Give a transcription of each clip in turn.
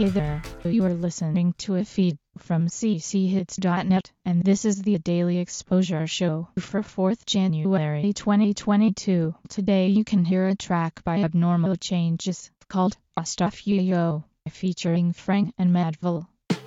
Hey there, you are listening to a feed from cchits.net, and this is the Daily Exposure Show for 4th January 2022. Today you can hear a track by Abnormal Changes called Stuff Yo, featuring Frank and Madville.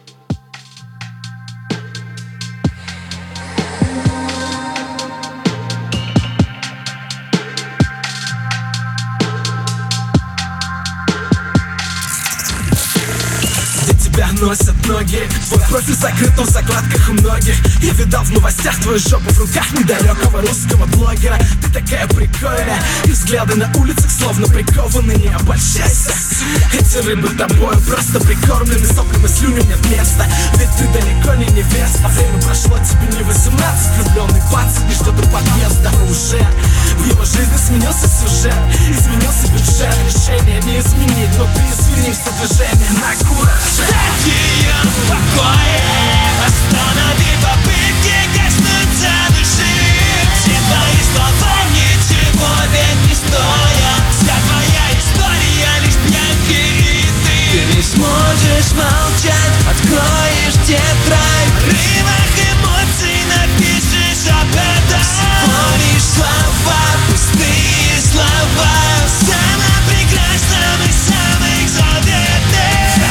Тебя носят ноги, твой профиль закрыт, но в закладках у многих. Я видал в новостях твою жопу в руках недалекого русского блогера. Ты такая прикольная, и взгляды на улицах словно прикованы. Не обольщайся, эти рыбы тобою просто прикормлены. Соплям и слюням нет места, ведь ты далеко не невеста. Время прошло, тебе не 18, влюбленный пацан не ждет у подъезда. Уже в его жизни сменился сюжет, изменился бюджет. Решение не изменить, но ты извини все движение на кураже. Ее в покое, останови попытки коснуться души. Все твои слова ничего ведь не стоят. Вся твоя история лишь пьянки и ты не сможешь молчать, откроешь тетрадь. В рывах эмоций напишешь об этом. Всего лишь слова, пустые слова. Самым прекрасным и самых заветных.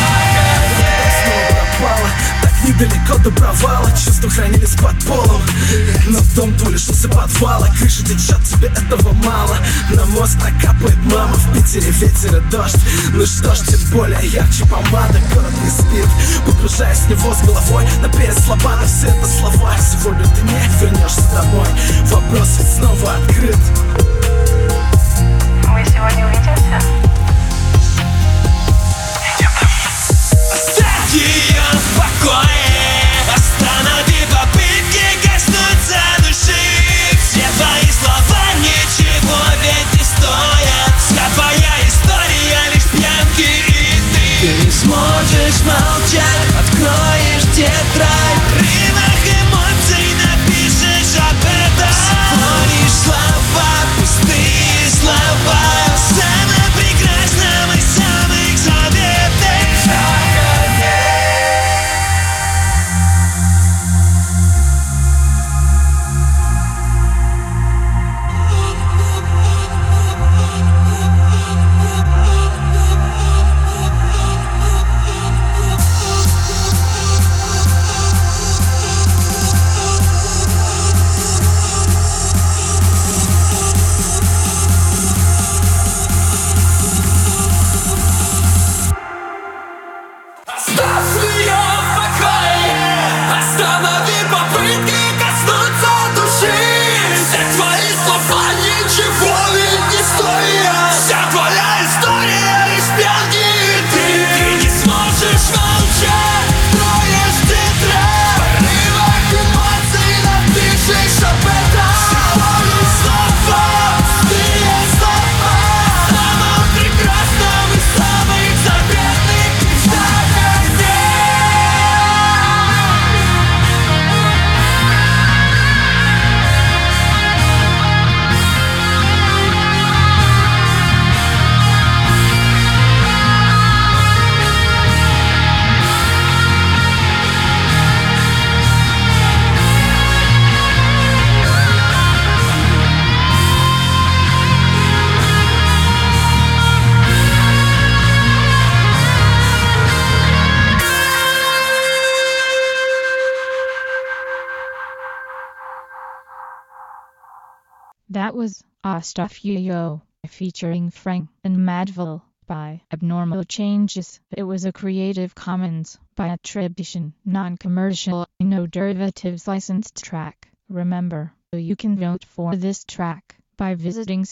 Так недалеко до провала, чувства хранились под полом. Но дом-то лишился подвала, крыша течет, тебе этого мало. На мост накапает мама, в Питере ветер и дождь. Ну что ж, тем более ярче помада. Город не спит, погружаясь в него с головой. Но перед слабаном все это слова. Сегодня ты не вернешься домой, вопрос ведь снова открыт. Мы сегодня увидимся? Оставь ее в покое, останови попытки коснуться души. Все твои слова ничего ведь не стоят. Вся твоя история лишь пьянки и ты не сможешь молчать, откроешь тетрадь. В рывах эмоций напишешь об этом. Всего лишь слова, пустые слова. Самым прекрасным и самых заветных. Оставь ее в покое, останови попытки коснуться души. Все твои слова ничего ведь не стоят. Вся твоя история лишь пьянки и ты не сможешь молчать, откроешь тетрадь. В порывах эмоций напишешь об этом. Всего лишь слова, пустые слова. Самым прекрасным и самых заветных мечтах. That was Stuff Yo, featuring Frank and Madville by Abnormal Changes. It was a Creative Commons by attribution, non-commercial, no derivatives licensed track. Remember, you can vote for this track by visiting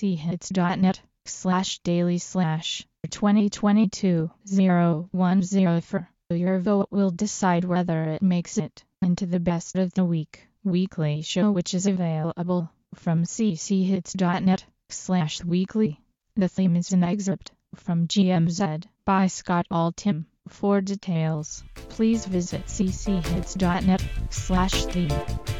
cchits.net/daily/2022-010. Your vote will decide whether it makes it into the Best of the Week weekly show, which is available from cchits.net/weekly. The theme is an excerpt from GMZ by Scott Altham. For details, please visit cchits.net/theme.